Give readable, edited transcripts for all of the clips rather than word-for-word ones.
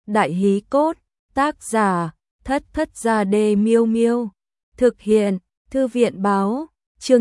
Đại hí cốt, tác giả, Thất Thất Gia Đê Miêu Miêu. Thực hiện, Thư viện báo, chương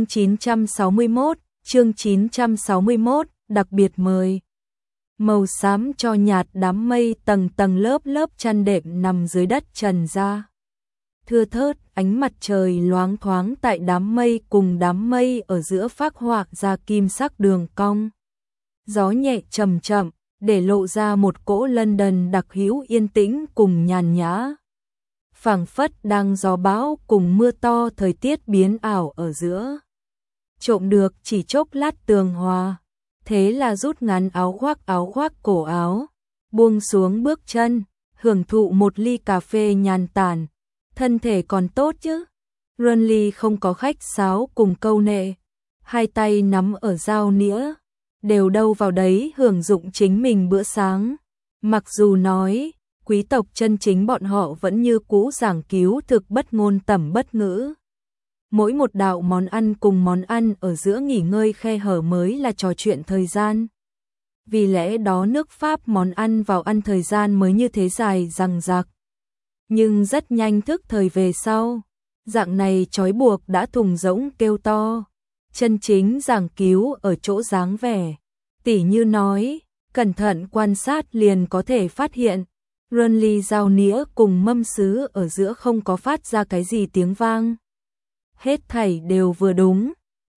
961, đặc biệt mời. Màu xám cho nhạt đám mây tầng tầng lớp lớp chăn đệm nằm dưới đất trần ra. Thưa thớt, ánh mặt trời loáng thoáng tại đám mây cùng đám mây ở giữa phác họa ra kim sắc đường cong. Gió nhẹ chậm chậm, để lộ ra một cỗ London đặc hữu yên tĩnh cùng nhàn nhã. Phảng phất đang gió bão cùng mưa to thời tiết biến ảo ở giữa. Trộm được chỉ chốc lát tường hòa, thế là rút ngắn áo khoác cổ áo, buông xuống bước chân, hưởng thụ một ly cà phê nhàn tản. Thân thể còn tốt chứ? Runley không có khách sáo cùng câu nệ, hai tay nắm ở dao nĩa, đều đâu vào đấy hưởng dụng chính mình bữa sáng. Mặc dù nói, quý tộc chân chính bọn họ vẫn như cũ giảng cứu thực bất ngôn tẩm bất ngữ. Mỗi một đạo món ăn cùng món ăn ở giữa nghỉ ngơi khe hở mới là trò chuyện thời gian. Vì lẽ đó nước Pháp món ăn vào ăn thời gian mới như thế dài dằng dặc. Nhưng rất nhanh thức thời về sau, dạng này trói buộc đã thùng rỗng kêu to. Chân chính giảng cứu ở chỗ dáng vẻ. Tỉ như nói, cẩn thận quan sát liền có thể phát hiện. Runley dao nĩa cùng mâm sứ ở giữa không có phát ra cái gì tiếng vang. Hết thảy đều vừa đúng.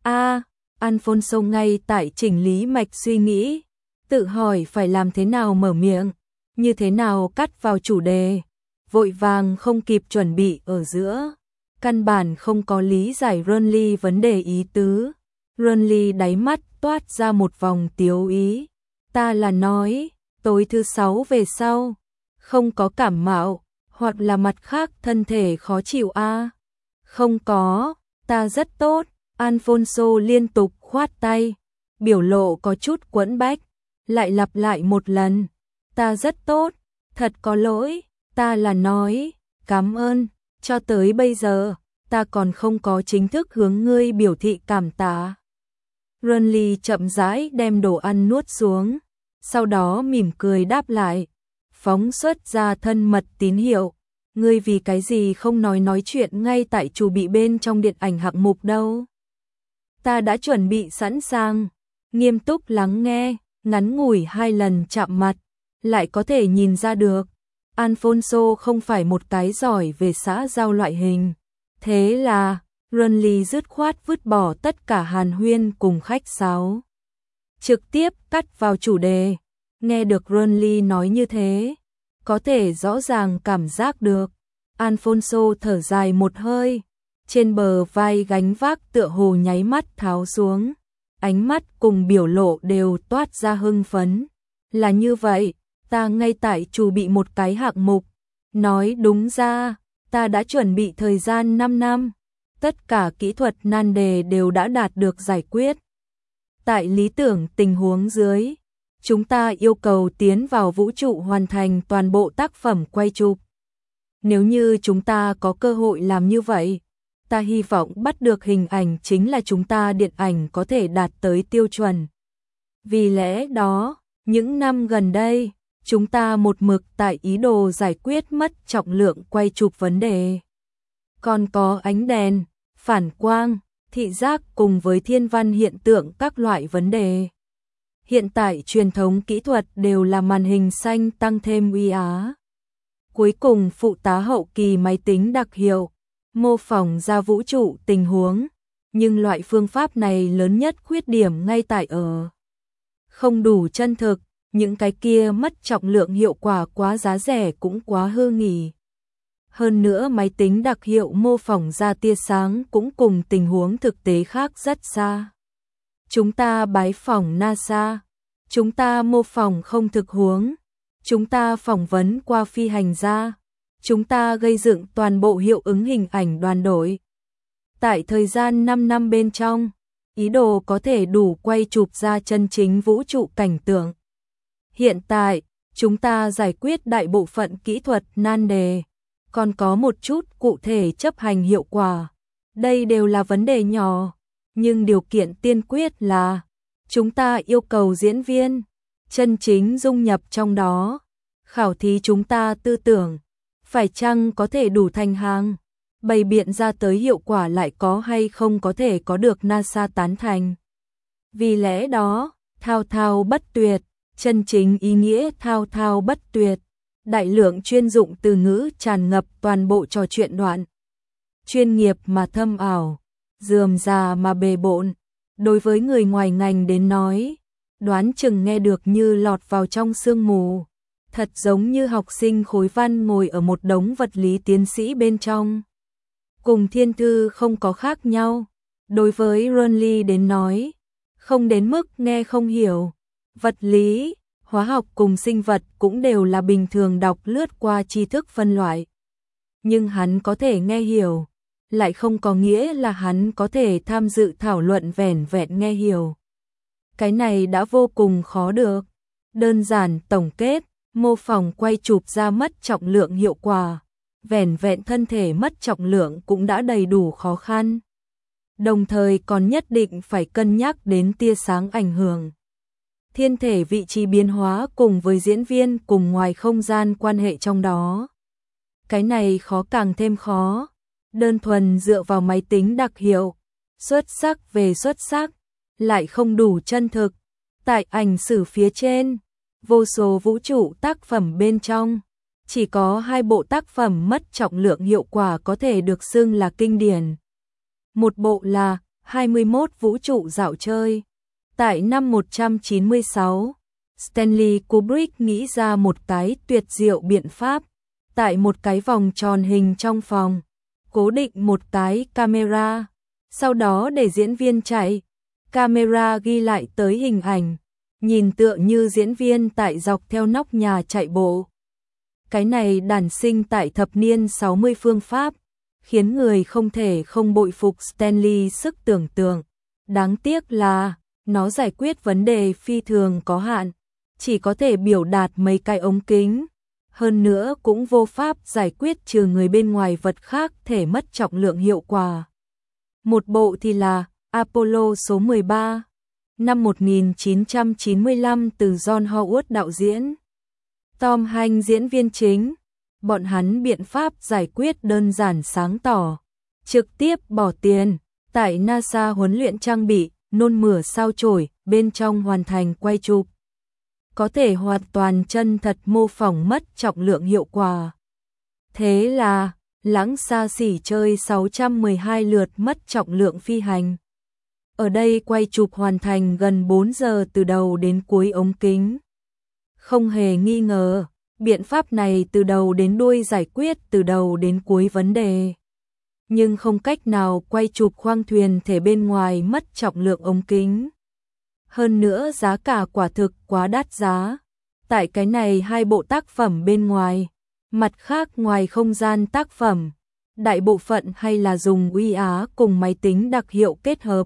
Alfonso ngay tại chỉnh lý mạch suy nghĩ, tự hỏi phải làm thế nào mở miệng, như thế nào cắt vào chủ đề, vội vàng không kịp chuẩn bị ở giữa. Căn bản không có lý giải Runley vấn đề ý tứ. Runley đáy mắt toát ra một vòng tiếu ý. Ta là nói, tối thứ 6 về sau, không có cảm mạo, hoặc là mặt khác thân thể khó chịu a? Không có, ta rất tốt. Alfonso liên tục khoát tay, biểu lộ có chút quẫn bách, lại lặp lại một lần. Ta rất tốt, thật có lỗi, ta là nói, cảm ơn, cho tới bây giờ, ta còn không có chính thức hướng ngươi biểu thị cảm tạ. Runley chậm rãi đem đồ ăn nuốt xuống, sau đó mỉm cười đáp lại, phóng xuất ra thân mật tín hiệu. Ngươi vì cái gì không nói chuyện ngay tại chủ bị bên trong điện ảnh hạng mục đâu? Ta đã chuẩn bị sẵn sàng, nghiêm túc lắng nghe, ngắn ngủi 2 lần chạm mặt, lại có thể nhìn ra được. Alfonso không phải một cái giỏi về xã giao loại hình. Thế là, Runley dứt khoát vứt bỏ tất cả hàn huyên cùng khách sáo. Trực tiếp cắt vào chủ đề. Nghe được Runley nói như thế, có thể rõ ràng cảm giác được. Alfonso thở dài một hơi, trên bờ vai gánh vác tựa hồ nháy mắt tháo xuống. Ánh mắt cùng biểu lộ đều toát ra hưng phấn. Là như vậy, ta ngay tại chuẩn bị một cái hạng mục. Nói đúng ra, ta đã chuẩn bị thời gian 5 năm. Tất cả kỹ thuật nan đề đều đã đạt được giải quyết. Tại lý tưởng tình huống dưới, chúng ta yêu cầu tiến vào vũ trụ hoàn thành toàn bộ tác phẩm quay chụp. Nếu như chúng ta có cơ hội làm như vậy, ta hy vọng bắt được hình ảnh chính là chúng ta điện ảnh có thể đạt tới tiêu chuẩn. Vì lẽ đó, những năm gần đây, chúng ta một mực tại ý đồ giải quyết mất trọng lượng quay chụp vấn đề. Còn có ánh đèn, phản quang, thị giác cùng với thiên văn hiện tượng các loại vấn đề. Hiện tại truyền thống kỹ thuật đều là màn hình xanh tăng thêm uy á. Cuối cùng phụ tá hậu kỳ máy tính đặc hiệu, mô phỏng ra vũ trụ tình huống. Nhưng loại phương pháp này lớn nhất khuyết điểm ngay tại ở không đủ chân thực, những cái kia mất trọng lượng hiệu quả quá giá rẻ cũng quá hư nghỉ. Hơn nữa máy tính đặc hiệu mô phỏng ra tia sáng cũng cùng tình huống thực tế khác rất xa. Chúng ta bái phỏng NASA, chúng ta mô phỏng không thực huống, chúng ta phỏng vấn qua phi hành gia, chúng ta gây dựng toàn bộ hiệu ứng hình ảnh đoàn đội. Tại thời gian 5 năm bên trong, ý đồ có thể đủ quay chụp ra chân chính vũ trụ cảnh tượng. Hiện tại, chúng ta giải quyết đại bộ phận kỹ thuật nan đề, còn có một chút cụ thể chấp hành hiệu quả. Đây đều là vấn đề nhỏ, nhưng điều kiện tiên quyết là chúng ta yêu cầu diễn viên chân chính dung nhập trong đó. khảo thí chúng ta tư tưởng, phải chăng có thể đủ thành hàng, bày biện ra tới hiệu quả lại có hay không có thể có được NASA tán thành. Vì lẽ đó, thao thao bất tuyệt, chân chính ý nghĩa thao thao bất tuyệt, đại lượng chuyên dụng từ ngữ tràn ngập toàn bộ trò chuyện đoạn. Chuyên nghiệp mà thâm ảo, rườm rà mà bề bộn, đối với người ngoài ngành đến nói, đoán chừng nghe được như lọt vào trong sương mù, thật giống như học sinh khối văn ngồi ở một đống vật lý tiến sĩ bên trong. Cùng thiên thư không có khác nhau, đối với Rönli đến nói, không đến mức nghe không hiểu, vật lý, hóa học cùng sinh vật cũng đều là bình thường đọc lướt qua tri thức phân loại. Nhưng hắn có thể nghe hiểu, lại không có nghĩa là hắn có thể tham dự thảo luận vẻn vẹn nghe hiểu. Cái này đã vô cùng khó được. Đơn giản tổng kết, mô phỏng quay chụp ra mất trọng lượng hiệu quả, vẻn vẹn thân thể mất trọng lượng cũng đã đầy đủ khó khăn. Đồng thời còn nhất định phải cân nhắc đến tia sáng ảnh hưởng. Thiên thể vị trí biến hóa cùng với diễn viên cùng ngoài không gian quan hệ trong đó. Cái này khó càng thêm khó. Đơn thuần dựa vào máy tính đặc hiệu, xuất sắc về xuất sắc, lại không đủ chân thực. Tại ảnh sử phía trên, vô số vũ trụ tác phẩm bên trong, chỉ có 2 bộ tác phẩm mất trọng lượng hiệu quả có thể được xưng là kinh điển. Một bộ là 21 vũ trụ dạo chơi. Tại năm 196, Stanley Kubrick nghĩ ra một cái tuyệt diệu biện pháp, tại một cái vòng tròn hình trong phòng, cố định một cái camera, sau đó để diễn viên chạy, camera ghi lại tới hình ảnh, nhìn tựa như diễn viên tại dọc theo nóc nhà chạy bộ. Cái này đản sinh tại thập niên 60 phương pháp, khiến người không thể không bội phục Stanley sức tưởng tượng. Đáng tiếc là, nó giải quyết vấn đề phi thường có hạn, chỉ có thể biểu đạt mấy cái ống kính. Hơn nữa cũng vô pháp giải quyết trừ người bên ngoài vật khác thể mất trọng lượng hiệu quả. Một bộ thì là Apollo số 13, năm 1995 từ John Howard đạo diễn. Tom Hanks diễn viên chính, bọn hắn biện pháp giải quyết đơn giản sáng tỏ, trực tiếp bỏ tiền, tại NASA huấn luyện trang bị, nôn mửa sao chổi, bên trong hoàn thành quay chụp. Có thể hoàn toàn chân thật mô phỏng mất trọng lượng hiệu quả. Thế là, lãng xa xỉ chơi 612 lượt mất trọng lượng phi hành. Ở đây quay chụp hoàn thành gần 4 giờ từ đầu đến cuối ống kính. Không hề nghi ngờ, biện pháp này từ đầu đến đuôi giải quyết từ đầu đến cuối vấn đề. Nhưng không cách nào quay chụp khoang thuyền thể bên ngoài mất trọng lượng ống kính. Hơn nữa giá cả quả thực quá đắt giá. Tại cái này 2 bộ tác phẩm bên ngoài, mặt khác ngoài không gian tác phẩm, đại bộ phận hay là dùng UIA cùng máy tính đặc hiệu kết hợp.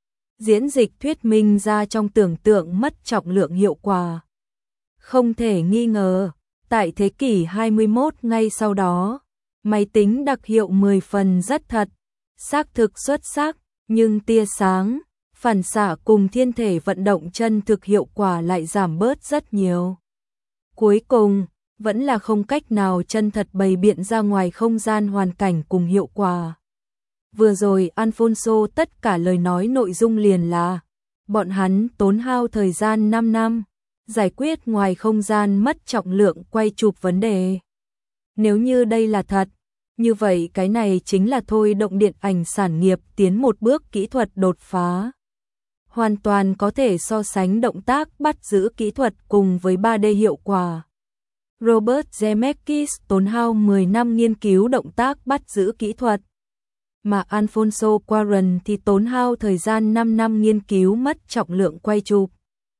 Diễn dịch thuyết minh ra trong tưởng tượng mất trọng lượng hiệu quả. Không thể nghi ngờ, tại thế kỷ 21 ngay sau đó, máy tính đặc hiệu 10 phần rất thật, xác thực xuất sắc, nhưng tia sáng, phản xạ cùng thiên thể vận động chân thực hiệu quả lại giảm bớt rất nhiều. Cuối cùng, vẫn là không cách nào chân thật bày biện ra ngoài không gian hoàn cảnh cùng hiệu quả. Vừa rồi Alfonso tất cả lời nói nội dung liền là, bọn hắn tốn hao thời gian 5 năm, giải quyết ngoài không gian mất trọng lượng quay chụp vấn đề. Nếu như đây là thật, như vậy cái này chính là thôi động điện ảnh sản nghiệp tiến một bước kỹ thuật đột phá. Hoàn toàn có thể so sánh động tác bắt giữ kỹ thuật cùng với 3D hiệu quả. Robert Zemeckis tốn hao 10 năm nghiên cứu động tác bắt giữ kỹ thuật, mà Alfonso Cuarón thì tốn hao thời gian 5 năm nghiên cứu mất trọng lượng quay chụp.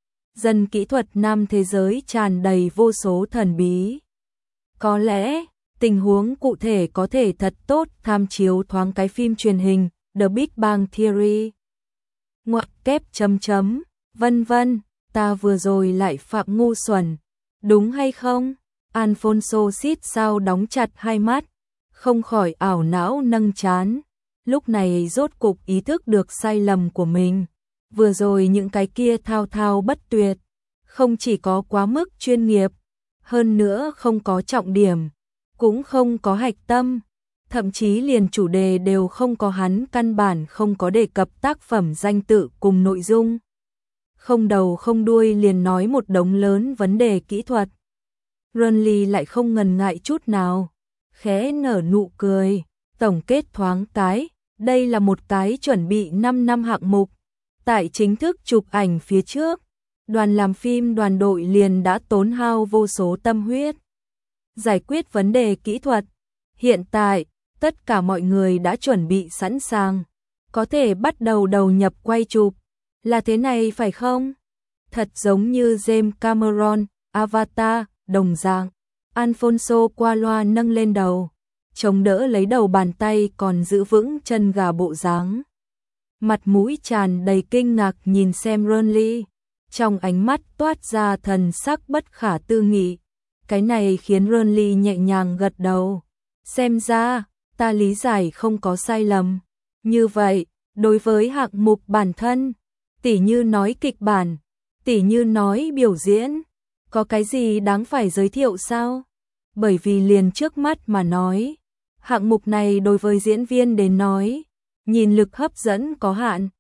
Dân kỹ thuật nam thế giới tràn đầy vô số thần bí. Có lẽ, tình huống cụ thể có thể thật tốt tham chiếu thoáng cái phim truyền hình The Big Bang Theory. Ngoặc kép chấm chấm, vân vân, ta vừa rồi lại phạm ngu xuẩn, đúng hay không? Alfonso xít sao đóng chặt hai mắt, không khỏi ảo não nâng trán. Lúc này rốt cục ý thức được sai lầm của mình. Vừa rồi những cái kia thao thao bất tuyệt, không chỉ có quá mức chuyên nghiệp, hơn nữa không có trọng điểm, cũng không có hạch tâm, thậm chí liền chủ đề đều không có, hắn căn bản không có đề cập tác phẩm danh tự cùng nội dung. Không đầu không đuôi liền nói một đống lớn vấn đề kỹ thuật. Renly lại không ngần ngại chút nào, khẽ nở nụ cười, tổng kết thoáng cái, đây là một cái chuẩn bị 5 năm hạng mục. Tại chính thức chụp ảnh phía trước, đoàn làm phim đoàn đội liền đã tốn hao vô số tâm huyết giải quyết vấn đề kỹ thuật. Hiện tại, tất cả mọi người đã chuẩn bị sẵn sàng, có thể bắt đầu đầu nhập quay chụp. Là thế này phải không? Thật giống như James Cameron, Avatar, đồng dạng. Alfonso qua loa nâng lên đầu, chống đỡ lấy đầu bàn tay còn giữ vững chân gà bộ dáng. Mặt mũi tràn đầy kinh ngạc nhìn xem Renly, trong ánh mắt toát ra thần sắc bất khả tư nghị. Cái này khiến Renly nhẹ nhàng gật đầu. Xem ra, ta lý giải không có sai lầm. Như vậy, đối với hạng mục bản thân, tỉ như nói kịch bản, tỉ như nói biểu diễn, có cái gì đáng phải giới thiệu sao? Bởi vì liền trước mắt mà nói, hạng mục này đối với diễn viên đến nói, nhìn lực hấp dẫn có hạn.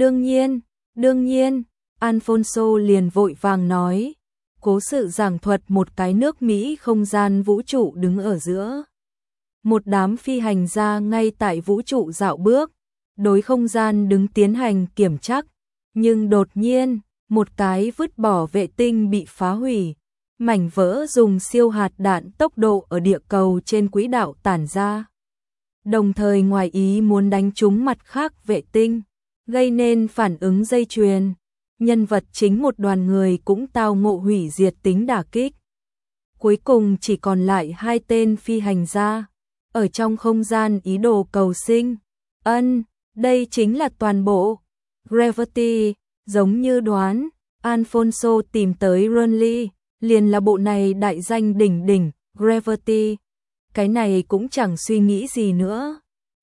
Đương nhiên, Alfonso liền vội vàng nói, cố sự giảng thuật một cái nước Mỹ không gian vũ trụ đứng ở giữa. Một đám phi hành gia ngay tại vũ trụ dạo bước, đối không gian đứng tiến hành kiểm tra, nhưng đột nhiên, một cái vứt bỏ vệ tinh bị phá hủy, mảnh vỡ dùng siêu hạt đạn tốc độ ở địa cầu trên quỹ đạo tản ra. Đồng thời ngoài ý muốn đánh trúng mặt khác vệ tinh, gây nên phản ứng dây chuyền. Nhân vật chính một đoàn người cũng tao ngộ hủy diệt tính đả kích. Cuối cùng chỉ còn lại 2 tên phi hành gia, ở trong không gian ý đồ cầu sinh. Đây chính là toàn bộ. Gravity, giống như đoán, Alfonso tìm tới Renly, liền là bộ này đại danh đỉnh đỉnh, Gravity. Cái này cũng chẳng suy nghĩ gì nữa.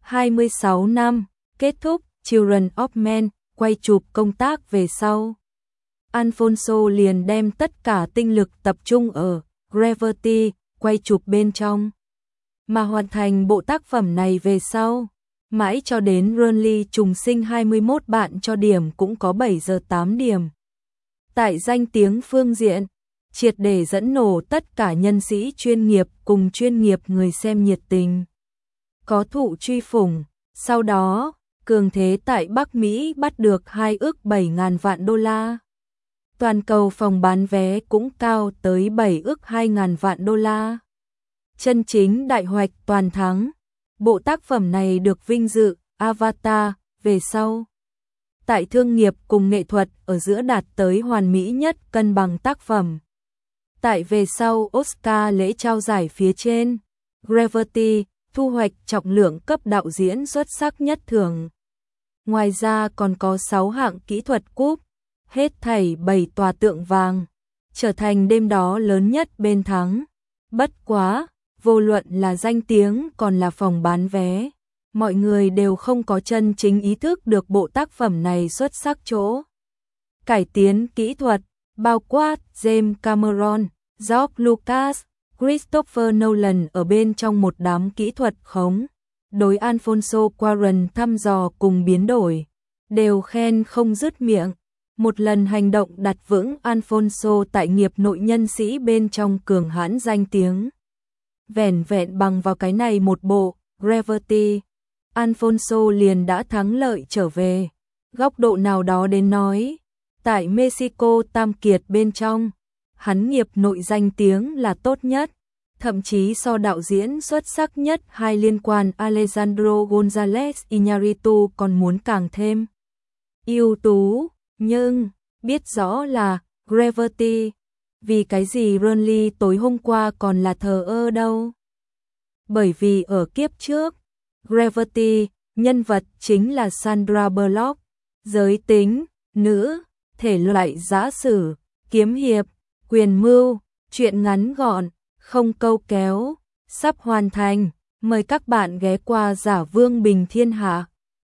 26 năm, kết thúc, Children of Men, quay chụp công tác về sau. Alfonso liền đem tất cả tinh lực tập trung ở Gravity, quay chụp bên trong. Mà hoàn thành bộ tác phẩm này về sau, mãi cho đến Renly trùng sinh 21 bạn cho điểm cũng có 7 giờ 8 điểm. Tại danh tiếng phương diện, triệt để dẫn nổ tất cả nhân sĩ chuyên nghiệp cùng chuyên nghiệp người xem nhiệt tình. Có thụ truy phủng, sau đó, cường thế tại Bắc Mỹ bắt được 2 ức 7.000 vạn đô la. Toàn cầu phòng bán vé cũng cao tới 7 ức 2.000 vạn đô la. Chân chính đại hoạch toàn thắng. Bộ tác phẩm này được vinh dự Avatar về sau. Tại thương nghiệp cùng nghệ thuật ở giữa đạt tới hoàn mỹ nhất cân bằng tác phẩm. Tại về sau Oscar lễ trao giải phía trên, Gravity thu hoạch trọng lượng cấp đạo diễn xuất sắc nhất thưởng. Ngoài ra còn có 6 hạng kỹ thuật cúp, hết thảy 7 tòa tượng vàng, trở thành đêm đó lớn nhất bên thắng. Bất quá, vô luận là danh tiếng còn là phòng bán vé, mọi người đều không có chân chính ý thức được bộ tác phẩm này xuất sắc chỗ. Cải tiến kỹ thuật, bao quát James Cameron, George Lucas, Christopher Nolan ở bên trong một đám kỹ thuật khống. Đối Alfonso Cuarón thăm dò cùng biến đổi, đều khen không dứt miệng. Một lần hành động đặt vững Alfonso tại nghiệp nội nhân sĩ bên trong cường hãn danh tiếng. Vẻn vẹn bằng vào cái này một bộ, Gravity, Alfonso liền đã thắng lợi trở về. Góc độ nào đó đến nói, tại Mexico Tam Kiệt bên trong, hắn nghiệp nội danh tiếng là tốt nhất. Thậm chí so đạo diễn xuất sắc nhất hai liên quan Alejandro González Iñárritu còn muốn càng thêm ưu tú, nhưng biết rõ là Gravity, vì cái gì Renly tối hôm qua còn là thờ ơ đâu. Bởi vì ở kiếp trước, Gravity, nhân vật chính là Sandra Bullock, giới tính, nữ, thể loại giã sử, kiếm hiệp, quyền mưu, truyện ngắn gọn, không câu kéo, sắp hoàn thành, mời các bạn ghé qua Giả Vương Bình Thiên Hạ.